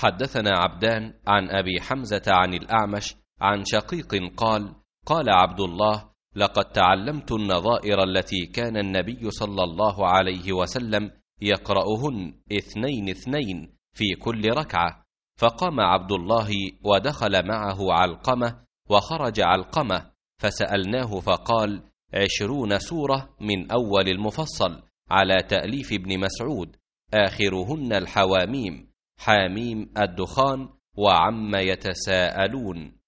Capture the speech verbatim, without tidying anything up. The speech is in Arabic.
حدثنا عبدان عن أبي حمزة عن الأعمش عن شقيق قال: قال عبد الله: لقد تعلمت النظائر التي كان النبي صلى الله عليه وسلم يقرأهن اثنين اثنين في كل ركعة. فقام عبد الله ودخل معه علقمة، وخرج علقمة، فسألناه فقال: عشرون سورة من أول المفصل على تأليف ابن مسعود، آخرهن الحواميم، حاميم الدخان، وعم يتساءلون.